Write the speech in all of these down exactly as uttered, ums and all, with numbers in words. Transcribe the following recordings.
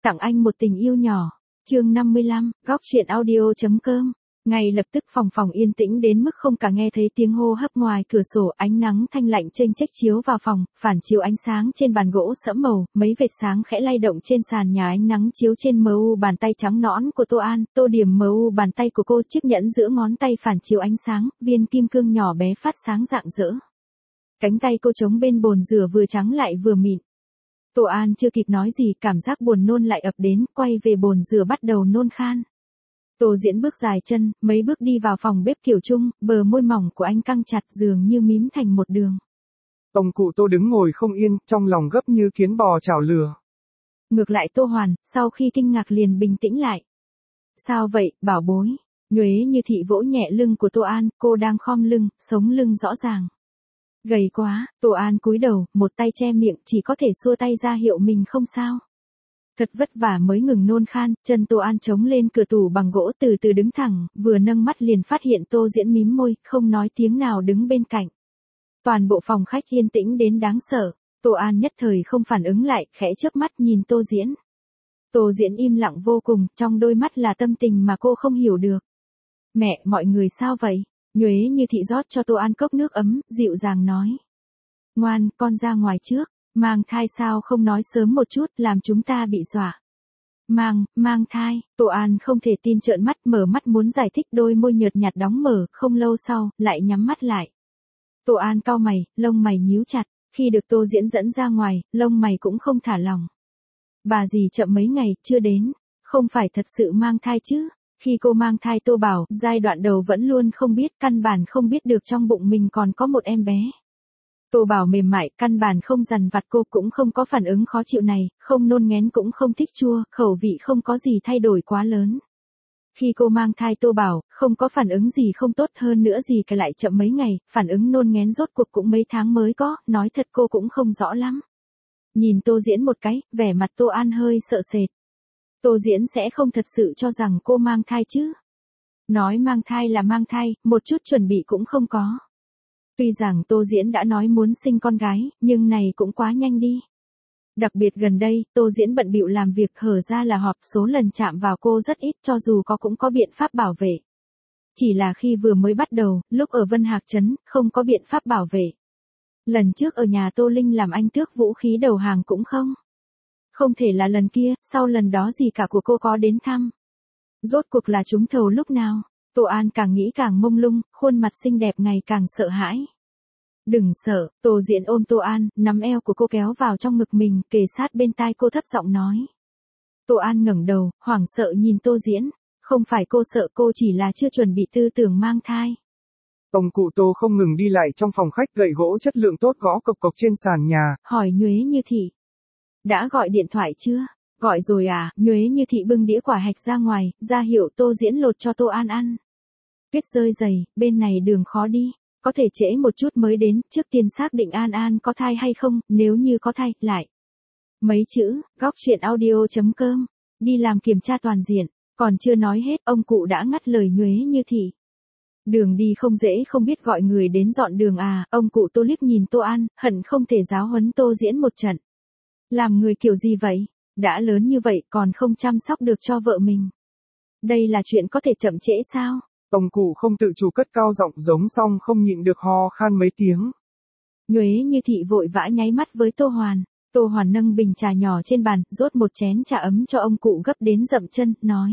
Tặng anh một tình yêu nhỏ. Chương năm mươi lăm, góc truyện audio.com. Ngay lập tức phòng phòng yên tĩnh đến mức không cả nghe thấy tiếng hô hấp ngoài cửa sổ, ánh nắng thanh lạnh chênh chếch chiếu vào phòng, phản chiếu ánh sáng trên bàn gỗ sẫm màu, mấy vệt sáng khẽ lay động trên sàn nhà, ánh nắng chiếu trên mờ u bàn tay trắng nõn của Tô An, tô điểm mờ u bàn tay của cô, chiếc nhẫn giữa ngón tay phản chiếu ánh sáng, viên kim cương nhỏ bé phát sáng rạng rỡ. Cánh tay cô chống bên bồn rửa vừa trắng lại vừa mịn. Tô An chưa kịp nói gì, cảm giác buồn nôn lại ập đến, quay về bồn rửa bắt đầu nôn khan. Tô Diễn bước dài chân, mấy bước đi vào phòng bếp kiểu chung, bờ môi mỏng của anh căng chặt dường như mím thành một đường. Ông cụ Tô đứng ngồi không yên, trong lòng gấp như kiến bò chảo lửa. Ngược lại Tô Hoàn, sau khi kinh ngạc liền bình tĩnh lại. Sao vậy, bảo bối? Nhuế Như Thị vỗ nhẹ lưng của Tô An, cô đang khom lưng, sống lưng rõ ràng. Gầy quá, Tô An cúi đầu, một tay che miệng, chỉ có thể xua tay ra hiệu mình không sao. Thật vất vả mới ngừng nôn khan, chân Tô An chống lên cửa tủ bằng gỗ từ từ đứng thẳng, vừa nâng mắt liền phát hiện Tô Diễn mím môi, không nói tiếng nào đứng bên cạnh. Toàn bộ phòng khách yên tĩnh đến đáng sợ, Tô An nhất thời không phản ứng lại, khẽ chớp mắt nhìn Tô Diễn. Tô Diễn im lặng vô cùng, trong đôi mắt là tâm tình mà cô không hiểu được. Mẹ, mọi người sao vậy? Nhuế Như Thị rót cho Tô An cốc nước ấm, dịu dàng nói. Ngoan, con ra ngoài trước. Mang thai sao không nói sớm một chút, làm chúng ta bị dọa. Mang, mang thai, Tô An không thể tin trợn mắt, mở mắt muốn giải thích, đôi môi nhợt nhạt đóng mở, không lâu sau, lại nhắm mắt lại. Tô An cau mày, lông mày nhíu chặt, khi được Tô Diễn dẫn ra ngoài, lông mày cũng không thả lỏng. Bà dì chậm mấy ngày, chưa đến, không phải thật sự mang thai chứ. Khi cô mang thai Tô bảo, giai đoạn đầu vẫn luôn không biết, căn bản không biết được trong bụng mình còn có một em bé. Tô Bảo mềm mại, căn bản không dằn vặt cô, cũng không có phản ứng khó chịu này, không nôn nghén cũng không thích chua, khẩu vị không có gì thay đổi quá lớn. Khi cô mang thai Tô Bảo, không có phản ứng gì không tốt, hơn nữa gì cả lại chậm mấy ngày, phản ứng nôn nghén rốt cuộc cũng mấy tháng mới có, nói thật cô cũng không rõ lắm. Nhìn Tô Diễn một cái, vẻ mặt Tô An hơi sợ sệt. Tô Diễn sẽ không thật sự cho rằng cô mang thai chứ. Nói mang thai là mang thai, một chút chuẩn bị cũng không có. Tuy rằng Tô Diễn đã nói muốn sinh con gái, nhưng này cũng quá nhanh đi. Đặc biệt gần đây, Tô Diễn bận bịu làm việc, hở ra là họp, số lần chạm vào cô rất ít, cho dù có cũng có biện pháp bảo vệ. Chỉ là khi vừa mới bắt đầu, lúc ở Vân Hạc Trấn, không có biện pháp bảo vệ. Lần trước ở nhà Tô Linh làm anh tước vũ khí đầu hàng cũng không. Không thể là lần kia, sau lần đó gì cả của cô có đến thăm. Rốt cuộc là trúng thầu lúc nào? Tô An càng nghĩ càng mông lung, khuôn mặt xinh đẹp ngày càng sợ hãi. Đừng sợ, Tô Diễn ôm Tô An, nắm eo của cô kéo vào trong ngực mình, kề sát bên tai cô thấp giọng nói. Tô An ngẩng đầu, hoảng sợ nhìn Tô Diễn, không phải cô sợ, cô chỉ là chưa chuẩn bị tư tưởng mang thai. Ông cụ Tô không ngừng đi lại trong phòng khách, gậy gỗ chất lượng tốt gõ cộc cộc trên sàn nhà. Hỏi Nhuế Như Thị. Đã gọi điện thoại chưa? Gọi rồi à? Nhuế Như Thị bưng đĩa quả hạch ra ngoài, ra hiệu Tô Diễn lột cho Tô An ăn. Tuyết rơi dày, bên này đường khó đi, có thể trễ một chút mới đến, trước tiên xác định An An có thai hay không, nếu như có thai, lại. Mấy chữ, góc truyện audio.com, đi làm kiểm tra toàn diện, còn chưa nói hết, ông cụ đã ngắt lời Nhuế Như Thị. Đường đi không dễ, không biết gọi người đến dọn đường à, ông cụ Tô liếc nhìn Tô An, hận không thể giáo huấn Tô Diễn một trận. Làm người kiểu gì vậy? Đã lớn như vậy còn không chăm sóc được cho vợ mình. Đây là chuyện có thể chậm trễ sao? Ông cụ không tự chủ cất cao giọng, giống xong không nhịn được ho khan mấy tiếng. Nhuế Như Thị vội vã nháy mắt với Tô Hoàn. Tô Hoàn nâng bình trà nhỏ trên bàn, rót một chén trà ấm cho ông cụ, gấp đến dậm chân, nói.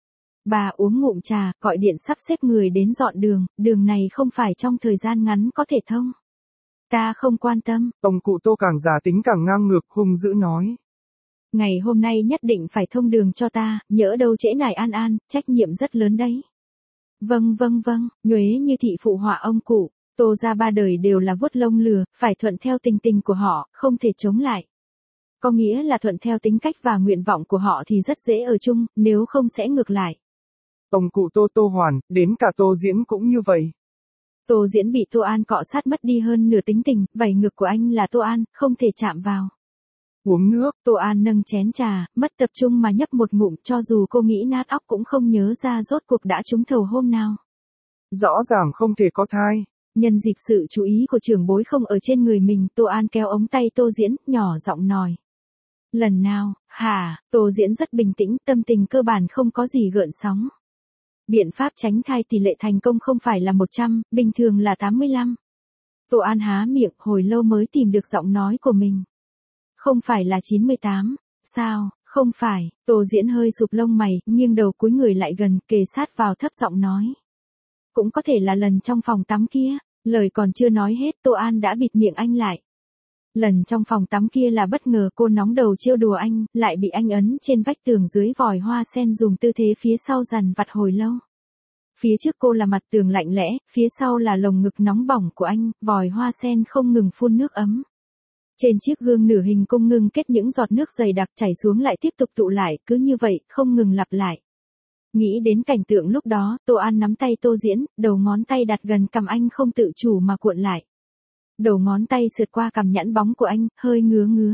Bà uống ngụm trà, gọi điện sắp xếp người đến dọn đường, đường này không phải trong thời gian ngắn có thể thông. Ta không quan tâm. Ông cụ Tô càng già tính càng ngang ngược, hung dữ nói. Ngày hôm nay nhất định phải thông đường cho ta, nhỡ đâu trễ nải An An, trách nhiệm rất lớn đấy. Vâng vâng vâng, Nhuế Như Thị phụ họa ông cụ. Tô ra ba đời đều là vuốt lông lừa, phải thuận theo tình tình của họ, không thể chống lại. Có nghĩa là thuận theo tính cách và nguyện vọng của họ thì rất dễ ở chung, nếu không sẽ ngược lại. Ông cụ Tô Tô Hoàn, đến cả Tô Diễn cũng như vậy. Tô Diễn bị Tô An cọ sát mất đi hơn nửa tính tình, vảy ngực của anh là Tô An, không thể chạm vào. Uống nước. Tô An nâng chén trà, mất tập trung mà nhấp một ngụm, cho dù cô nghĩ nát óc cũng không nhớ ra rốt cuộc đã trúng thầu hôm nào. Rõ ràng không thể có thai. Nhân dịp sự chú ý của trưởng bối không ở trên người mình, Tô An kéo ống tay Tô Diễn, nhỏ giọng nói. Lần nào, Hả, Tô Diễn rất bình tĩnh, tâm tình cơ bản không có gì gợn sóng. Biện pháp tránh thai tỷ lệ thành công không phải là một trăm, bình thường là tám mươi lăm. Tô An há miệng hồi lâu mới tìm được giọng nói của mình. Không phải là chín mươi tám, sao, không phải, Tô Diễn hơi sụp lông mày, nghiêng đầu cúi người lại gần, kề sát vào thấp giọng nói. Cũng có thể là lần trong phòng tắm kia, lời còn chưa nói hết Tô An đã bịt miệng anh lại. Lần trong phòng tắm kia là bất ngờ cô nóng đầu trêu đùa anh, lại bị anh ấn trên vách tường dưới vòi hoa sen dùng tư thế phía sau dằn vặt hồi lâu. Phía trước cô là mặt tường lạnh lẽ, phía sau là lồng ngực nóng bỏng của anh, vòi hoa sen không ngừng phun nước ấm. Trên chiếc gương nửa hình cung ngưng kết những giọt nước dày đặc chảy xuống lại tiếp tục tụ lại, cứ như vậy, không ngừng lặp lại. Nghĩ đến cảnh tượng lúc đó, Tô An nắm tay Tô Diễn, đầu ngón tay đặt gần cằm anh không tự chủ mà cuộn lại. Đầu ngón tay sượt qua cằm nhẵn bóng của anh, hơi ngứa ngứa.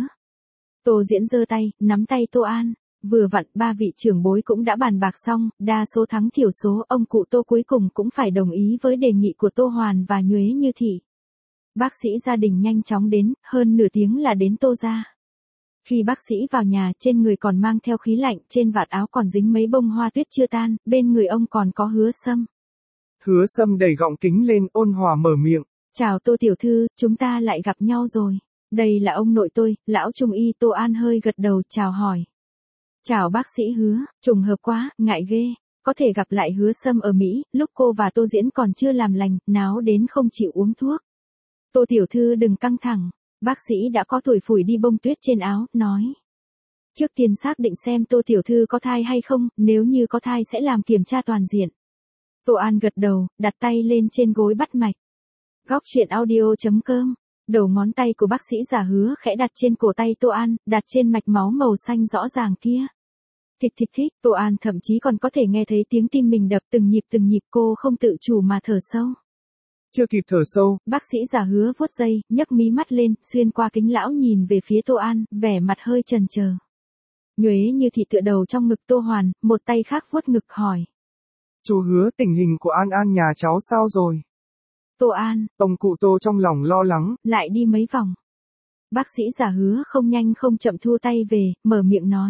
Tô Diễn giơ tay, nắm tay Tô An. Vừa vặn, ba vị trưởng bối cũng đã bàn bạc xong, đa số thắng thiểu số, ông cụ Tô cuối cùng cũng phải đồng ý với đề nghị của Tô Hoàn và Nhuế Như Thị. Bác sĩ gia đình nhanh chóng đến, hơn nửa tiếng là đến Tô gia. Khi bác sĩ vào nhà, trên người còn mang theo khí lạnh, trên vạt áo còn dính mấy bông hoa tuyết chưa tan, bên người ông còn có Hứa Sâm. Hứa Sâm đẩy gọng kính lên, ôn hòa mở miệng. Chào Tô tiểu thư, chúng ta lại gặp nhau rồi. Đây là ông nội tôi, lão trung y. Tô An hơi gật đầu chào hỏi. Chào bác sĩ Hứa, trùng hợp quá, ngại ghê. Có thể gặp lại Hứa Sâm ở Mỹ, lúc cô và Tô Diễn còn chưa làm lành, náo đến không chịu uống thuốc. Tô tiểu thư đừng căng thẳng. Bác sĩ đã có tuổi phủi đi bông tuyết trên áo, nói. Trước tiên xác định xem Tô tiểu thư có thai hay không, nếu như có thai sẽ làm kiểm tra toàn diện. Tô An gật đầu, đặt tay lên trên gối bắt mạch. Góc truyện audio chấm com. Đầu ngón tay của bác sĩ già Hứa khẽ đặt trên cổ tay Tô An, đặt trên mạch máu màu xanh rõ ràng kia. Thịch thịch thịch, Tô An thậm chí còn có thể nghe thấy tiếng tim mình đập từng nhịp từng nhịp, cô không tự chủ mà thở sâu. Chưa kịp thở sâu, bác sĩ già Hứa vuốt dây, nhấc mí mắt lên, xuyên qua kính lão nhìn về phía Tô An, vẻ mặt hơi chần chờ. Nhuế Như Thị tựa đầu trong ngực Tô Hoàn, một tay khác vuốt ngực hỏi. Chú Hứa, tình hình của An An nhà cháu sao rồi? Tô An, ông cụ Tô trong lòng lo lắng, lại đi mấy vòng. Bác sĩ già Hứa không nhanh không chậm thu tay về, mở miệng nói.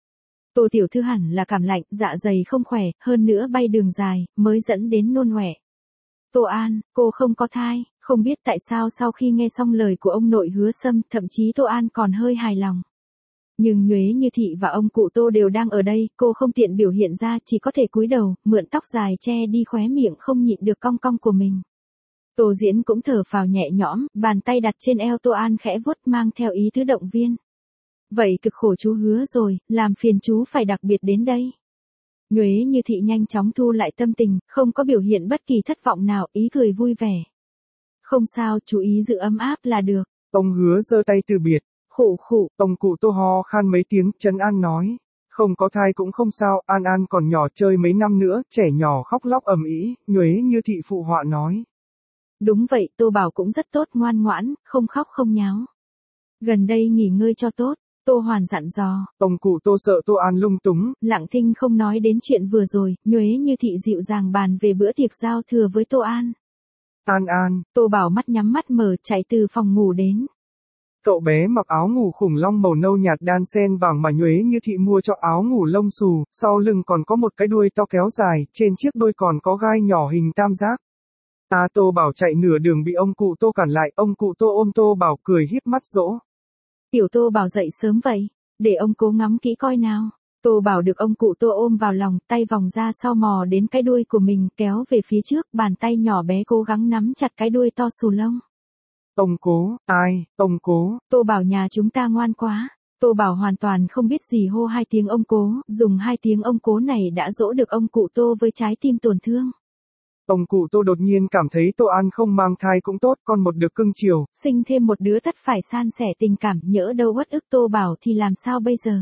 Tô tiểu thư hẳn là cảm lạnh, dạ dày không khỏe, hơn nữa bay đường dài, mới dẫn đến nôn ọe. Tô An, cô không có thai, không biết tại sao sau khi nghe xong lời của ông nội Hứa Sâm, thậm chí Tô An còn hơi hài lòng. Nhưng Nhuế Như Thị và ông cụ Tô đều đang ở đây, cô không tiện biểu hiện ra, chỉ có thể cúi đầu, mượn tóc dài che đi khóe miệng không nhịn được cong cong của mình. Tô Diễn cũng thở phào nhẹ nhõm, bàn tay đặt trên eo Tô An khẽ vuốt mang theo ý tứ động viên. Vậy cực khổ chú Hứa rồi, làm phiền chú phải đặc biệt đến đây. Nhuế Như Thị nhanh chóng thu lại tâm tình, không có biểu hiện bất kỳ thất vọng nào, ý cười vui vẻ. Không sao, chú ý giữ ấm áp là được. Ông Hứa giơ tay từ biệt. Khụ khụ, ông cụ Tô ho khan mấy tiếng, trấn an nói. Không có thai cũng không sao, An An còn nhỏ, chơi mấy năm nữa, trẻ nhỏ khóc lóc ầm ĩ. Nhuế Như Thị phụ họa nói. Đúng vậy, Tô Bảo cũng rất tốt, ngoan ngoãn, không khóc không nháo. Gần đây nghỉ ngơi cho tốt, Tô Hoàn dặn dò. Ông cụ Tô sợ Tô An lung túng. Lặng thinh không nói đến chuyện vừa rồi, Nhuế Như Thị dịu dàng bàn về bữa tiệc giao thừa với Tô An. An An. Tô Bảo mắt nhắm mắt mở chạy từ phòng ngủ đến. Cậu bé mặc áo ngủ khủng long màu nâu nhạt đan sen vàng mà Nhuế Như Thị mua cho áo ngủ lông xù, sau lưng còn có một cái đuôi to kéo dài, trên chiếc đuôi còn có gai nhỏ hình tam giác. Ta Tô Bảo chạy nửa đường bị ông cụ Tô cản lại, ông cụ Tô ôm Tô Bảo cười híp mắt dỗ. Tiểu Tô Bảo dậy sớm vậy, để ông cố ngắm kỹ coi nào. Tô Bảo được ông cụ Tô ôm vào lòng, tay vòng ra sau mò đến cái đuôi của mình kéo về phía trước, bàn tay nhỏ bé cố gắng nắm chặt cái đuôi to xù lông. Ông cố, ai, ông cố. Tô Bảo nhà chúng ta ngoan quá. Tô Bảo hoàn toàn không biết gì hô hai tiếng ông cố, dùng hai tiếng ông cố này đã dỗ được ông cụ Tô với trái tim tổn thương. Ông cụ Tô đột nhiên cảm thấy Tô An không mang thai cũng tốt, con một được cưng chiều. Sinh thêm một đứa tất phải san sẻ tình cảm, nhỡ đâu uất ức Tô Bảo thì làm sao bây giờ?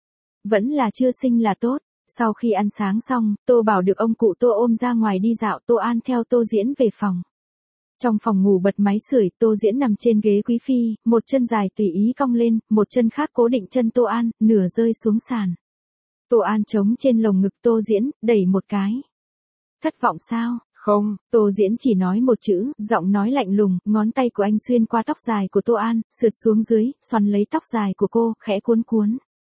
Vẫn là chưa sinh là tốt. Sau khi ăn sáng xong, Tô Bảo được ông cụ Tô ôm ra ngoài đi dạo, Tô An theo Tô Diễn về phòng. Trong phòng ngủ bật máy sưởi, Tô Diễn nằm trên ghế quý phi, một chân dài tùy ý cong lên, một chân khác cố định chân Tô An, nửa rơi xuống sàn. Tô An chống trên lồng ngực Tô Diễn, đẩy một cái. Thất vọng sao? Không. Tô Diễn chỉ nói một chữ, giọng nói lạnh lùng, ngón tay của anh xuyên qua tóc dài của Tô An, sượt xuống dưới, xoắn lấy tóc dài của cô, khẽ cuốn cuốn.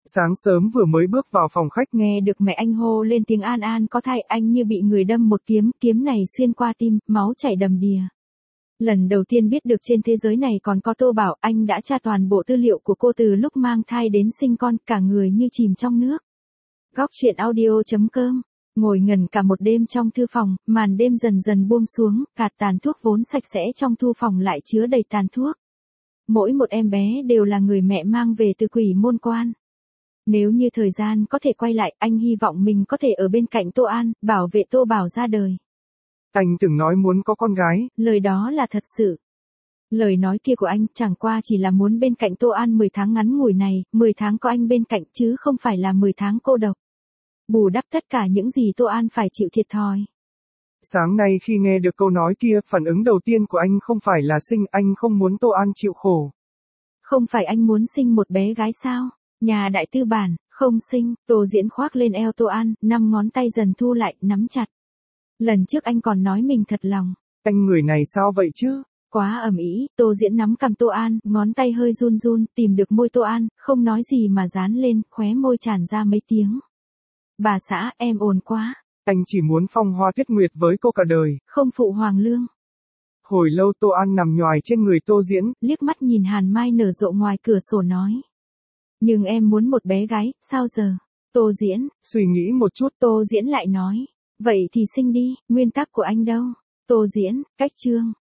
Sáng sớm vừa mới bước vào phòng khách, nghe được mẹ anh hô lên tiếng An An có thai, anh như bị người đâm một kiếm, kiếm này xuyên qua tim, máu chảy đầm đìa. Lần đầu tiên biết được trên thế giới này còn có Tô Bảo, anh đã tra toàn bộ tư liệu của cô từ lúc mang thai đến sinh con, cả người như chìm trong nước. Góc truyện audio.com. Ngồi ngẩn cả một đêm trong thư phòng, màn đêm dần dần buông xuống, gạt tàn thuốc vốn sạch sẽ trong thư phòng lại chứa đầy tàn thuốc. Mỗi một em bé đều là người mẹ mang về từ quỷ môn quan. Nếu như thời gian có thể quay lại, anh hy vọng mình có thể ở bên cạnh Tô An, bảo vệ Tô Bảo ra đời. Anh từng nói muốn có con gái. Lời đó là thật sự. Lời nói kia của anh chẳng qua chỉ là muốn bên cạnh Tô An mười tháng ngắn ngủi này, mười tháng có anh bên cạnh chứ không phải là mười tháng cô độc. Bù đắp tất cả những gì Tô An phải chịu thiệt thòi. Sáng nay khi nghe được câu nói kia, phản ứng đầu tiên của anh không phải là sinh, anh không muốn Tô An chịu khổ. Không phải anh muốn sinh một bé gái sao? Nhà đại tư bản, không sinh, Tô Diễn khoác lên eo Tô An, năm ngón tay dần thu lại, nắm chặt. Lần trước anh còn nói mình thật lòng. Anh người này sao vậy chứ? Quá ầm ĩ, Tô Diễn nắm cầm Tô An, ngón tay hơi run run, tìm được môi Tô An, không nói gì mà dán lên, khóe môi tràn ra mấy tiếng. Bà xã, em ồn quá. Anh chỉ muốn phong hoa tuyết nguyệt với cô cả đời. Không phụ hoàng lương. Hồi lâu Tô An nằm nhoài trên người Tô Diễn, liếc mắt nhìn hàn mai nở rộ ngoài cửa sổ nói. Nhưng em muốn một bé gái, sao giờ? Tô Diễn, suy nghĩ một chút, Tô Diễn lại nói. Vậy thì sinh đi, nguyên tắc của anh đâu? Tô Diễn, cách chương.